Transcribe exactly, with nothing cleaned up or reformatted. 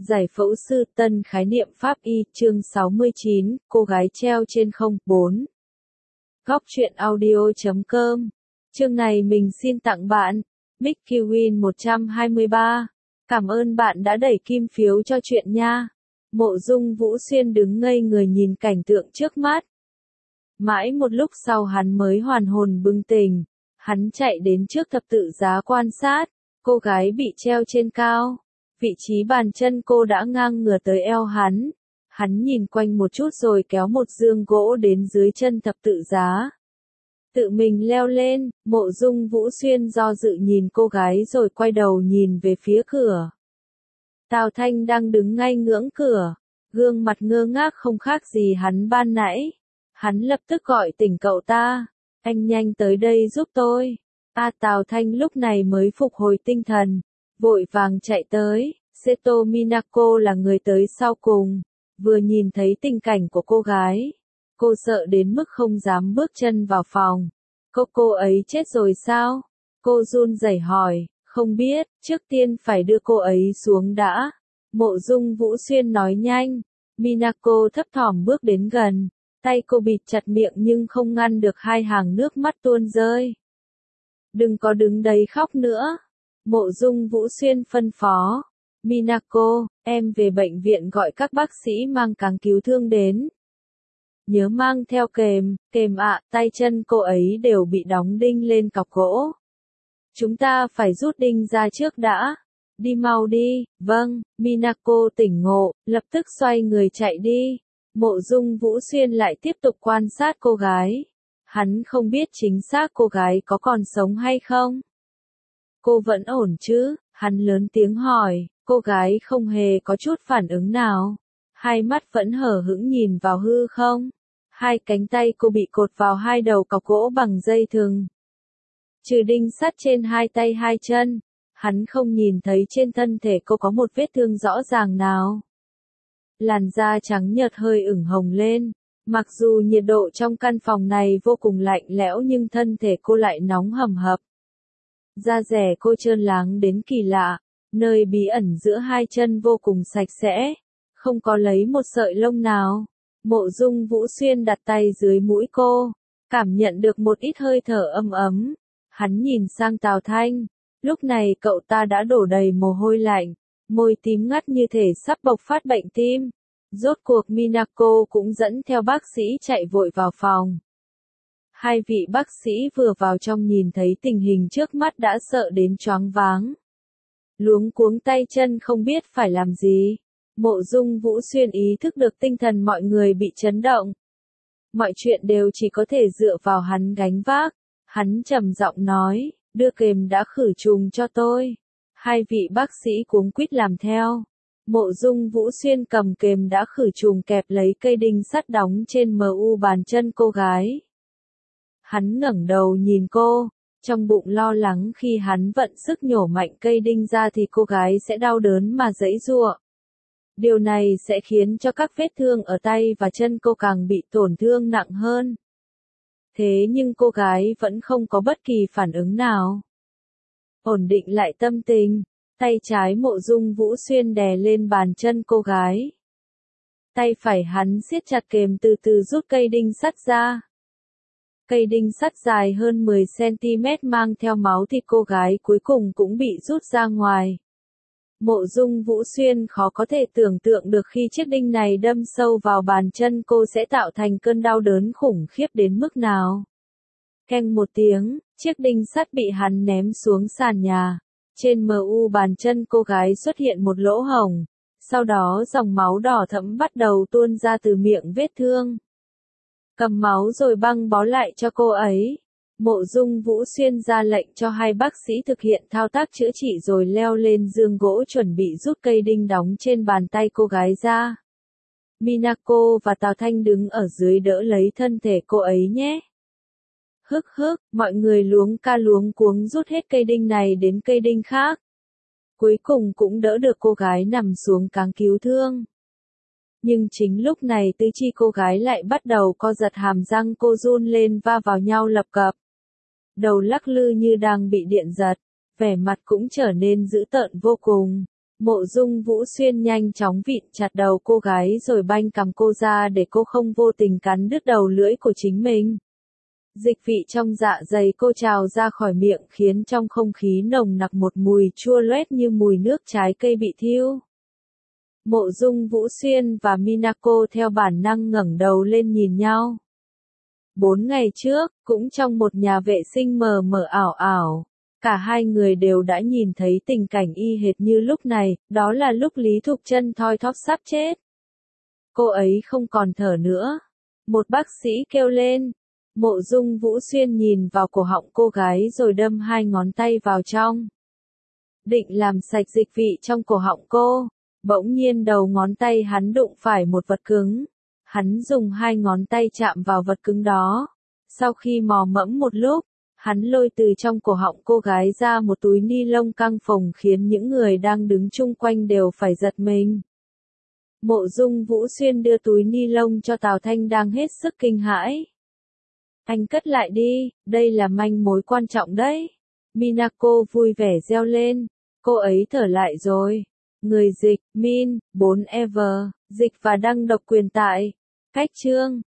Giải phẫu sư tân khái niệm pháp y chương sáu mươi chín, cô gái treo trên không, bốn. Góc truyện audio chấm com. Chương này mình xin tặng bạn, Mickey Win một trăm hai mươi ba. Cảm ơn bạn đã đẩy kim phiếu cho chuyện nha. Mộ Dung Vũ Xuyên đứng ngây người nhìn cảnh tượng trước mắt. Mãi một lúc sau hắn mới hoàn hồn bừng tỉnh. Hắn chạy đến trước thập tự giá quan sát, cô gái bị treo trên cao. Vị trí bàn chân cô đã ngang ngửa tới eo hắn. Hắn nhìn quanh một chút rồi kéo một giường gỗ đến dưới chân thập tự giá. Tự mình leo lên, Mộ Dung Vũ Xuyên do dự nhìn cô gái rồi quay đầu nhìn về phía cửa. Tào Thanh đang đứng ngay ngưỡng cửa, gương mặt ngơ ngác không khác gì hắn ban nãy. Hắn lập tức gọi tỉnh cậu ta, anh nhanh tới đây giúp tôi. A Tào Thanh lúc này mới phục hồi tinh thần, vội vàng chạy tới. Seto Minako là người tới sau cùng, vừa nhìn thấy tình cảnh của cô gái. Cô sợ đến mức không dám bước chân vào phòng. Cô cô ấy chết rồi sao? Cô run rẩy hỏi, không biết, trước tiên phải đưa cô ấy xuống đã. Mộ Dung Vũ Xuyên nói nhanh. Minako thấp thỏm bước đến gần, tay cô bịt chặt miệng nhưng không ngăn được hai hàng nước mắt tuôn rơi. Đừng có đứng đấy khóc nữa. Mộ Dung Vũ Xuyên phân phó. Minako, em về bệnh viện gọi các bác sĩ mang cáng cứu thương đến. Nhớ mang theo kềm, kềm ạ, tay chân cô ấy đều bị đóng đinh lên cọc gỗ. Chúng ta phải rút đinh ra trước đã. Đi mau đi, vâng, Minako tỉnh ngộ, lập tức xoay người chạy đi. Mộ Dung Vũ Xuyên lại tiếp tục quan sát cô gái. Hắn không biết chính xác cô gái có còn sống hay không. Cô vẫn ổn chứ? Hắn lớn tiếng hỏi. Cô gái không hề có chút phản ứng nào. Hai mắt vẫn hở hững nhìn vào hư không. Hai cánh tay cô bị cột vào hai đầu cọc gỗ bằng dây thừng. Trừ đinh sắt trên hai tay hai chân, hắn không nhìn thấy trên thân thể cô có một vết thương rõ ràng nào. Làn da trắng nhợt hơi ửng hồng lên. Mặc dù nhiệt độ trong căn phòng này vô cùng lạnh lẽo nhưng thân thể cô lại nóng hầm hập. Da dẻ cô trơn láng đến kỳ lạ. Nơi bí ẩn giữa hai chân vô cùng sạch sẽ, không có lấy một sợi lông nào. Mộ Dung Vũ Xuyên đặt tay dưới mũi cô, cảm nhận được một ít hơi thở ấm ấm. Hắn nhìn sang Tào Thanh, lúc này cậu ta đã đổ đầy mồ hôi lạnh, môi tím ngắt như thể sắp bộc phát bệnh tim. Rốt cuộc Minako cũng dẫn theo bác sĩ chạy vội vào phòng. Hai vị bác sĩ vừa vào trong nhìn thấy tình hình trước mắt đã sợ đến choáng váng. Luống cuống tay chân không biết phải làm gì. Mộ Dung Vũ Xuyên ý thức được tinh thần mọi người bị chấn động. Mọi chuyện đều chỉ có thể dựa vào hắn gánh vác. Hắn trầm giọng nói, đưa kềm đã khử trùng cho tôi. Hai vị bác sĩ cuống quýt làm theo. Mộ Dung Vũ Xuyên cầm kềm đã khử trùng kẹp lấy cây đinh sắt đóng trên mu bàn chân cô gái. Hắn ngẩng đầu nhìn cô. Trong bụng lo lắng khi hắn vận sức nhổ mạnh cây đinh ra thì cô gái sẽ đau đớn mà giãy giụa. Điều này sẽ khiến cho các vết thương ở tay và chân cô càng bị tổn thương nặng hơn. Thế nhưng cô gái vẫn không có bất kỳ phản ứng nào. Ổn định lại tâm tình, tay trái Mộ Dung Vũ Xuyên đè lên bàn chân cô gái. Tay phải hắn siết chặt kềm từ từ rút cây đinh sắt ra. Cây đinh sắt dài hơn mười xăng-ti-mét mang theo máu thịt cô gái cuối cùng cũng bị rút ra ngoài. Mộ Dung Vũ Xuyên khó có thể tưởng tượng được khi chiếc đinh này đâm sâu vào bàn chân cô sẽ tạo thành cơn đau đớn khủng khiếp đến mức nào. Keng một tiếng, chiếc đinh sắt bị hắn ném xuống sàn nhà. Trên mu bàn chân cô gái xuất hiện một lỗ hổng. Sau đó dòng máu đỏ thẫm bắt đầu tuôn ra từ miệng vết thương. Cầm máu rồi băng bó lại cho cô ấy. Mộ Dung Vũ Xuyên ra lệnh cho hai bác sĩ thực hiện thao tác chữa trị rồi leo lên giường gỗ chuẩn bị rút cây đinh đóng trên bàn tay cô gái ra. Minako và Tào Thanh đứng ở dưới đỡ lấy thân thể cô ấy nhé. Hức hức, mọi người luống ca luống cuống rút hết cây đinh này đến cây đinh khác. Cuối cùng cũng đỡ được cô gái nằm xuống cáng cứu thương. Nhưng chính lúc này tứ chi cô gái lại bắt đầu co giật, hàm răng cô run lên va vào nhau lập cập. Đầu lắc lư như đang bị điện giật, vẻ mặt cũng trở nên dữ tợn vô cùng. Mộ Dung Vũ Xuyên nhanh chóng vịn chặt đầu cô gái rồi banh cằm cô ra để cô không vô tình cắn đứt đầu lưỡi của chính mình. Dịch vị trong dạ dày cô trào ra khỏi miệng khiến trong không khí nồng nặc một mùi chua loét như mùi nước trái cây bị thiêu. Mộ Dung Vũ Xuyên và Minako theo bản năng ngẩng đầu lên nhìn nhau. Bốn ngày trước, cũng trong một nhà vệ sinh mờ mờ ảo ảo, cả hai người đều đã nhìn thấy tình cảnh y hệt như lúc này, đó là lúc Lý Thục Chân thoi thóp sắp chết. Cô ấy không còn thở nữa. Một bác sĩ kêu lên. Mộ Dung Vũ Xuyên nhìn vào cổ họng cô gái rồi đâm hai ngón tay vào trong. Định làm sạch dịch vị trong cổ họng cô, bỗng nhiên đầu ngón tay hắn đụng phải một vật cứng. Hắn dùng hai ngón tay chạm vào vật cứng đó. Sau khi mò mẫm một lúc, hắn lôi từ trong cổ họng cô gái ra một túi ni lông căng phồng khiến những người đang đứng chung quanh đều phải giật mình. Mộ Dung Vũ Xuyên đưa túi ni lông cho Tào Thanh đang hết sức kinh hãi. Anh cất lại đi, đây là manh mối quan trọng đấy. Minako vui vẻ reo lên, cô ấy thở lại rồi. Người dịch, Min, bốn Ever, dịch và đăng độc quyền tại. Cách chương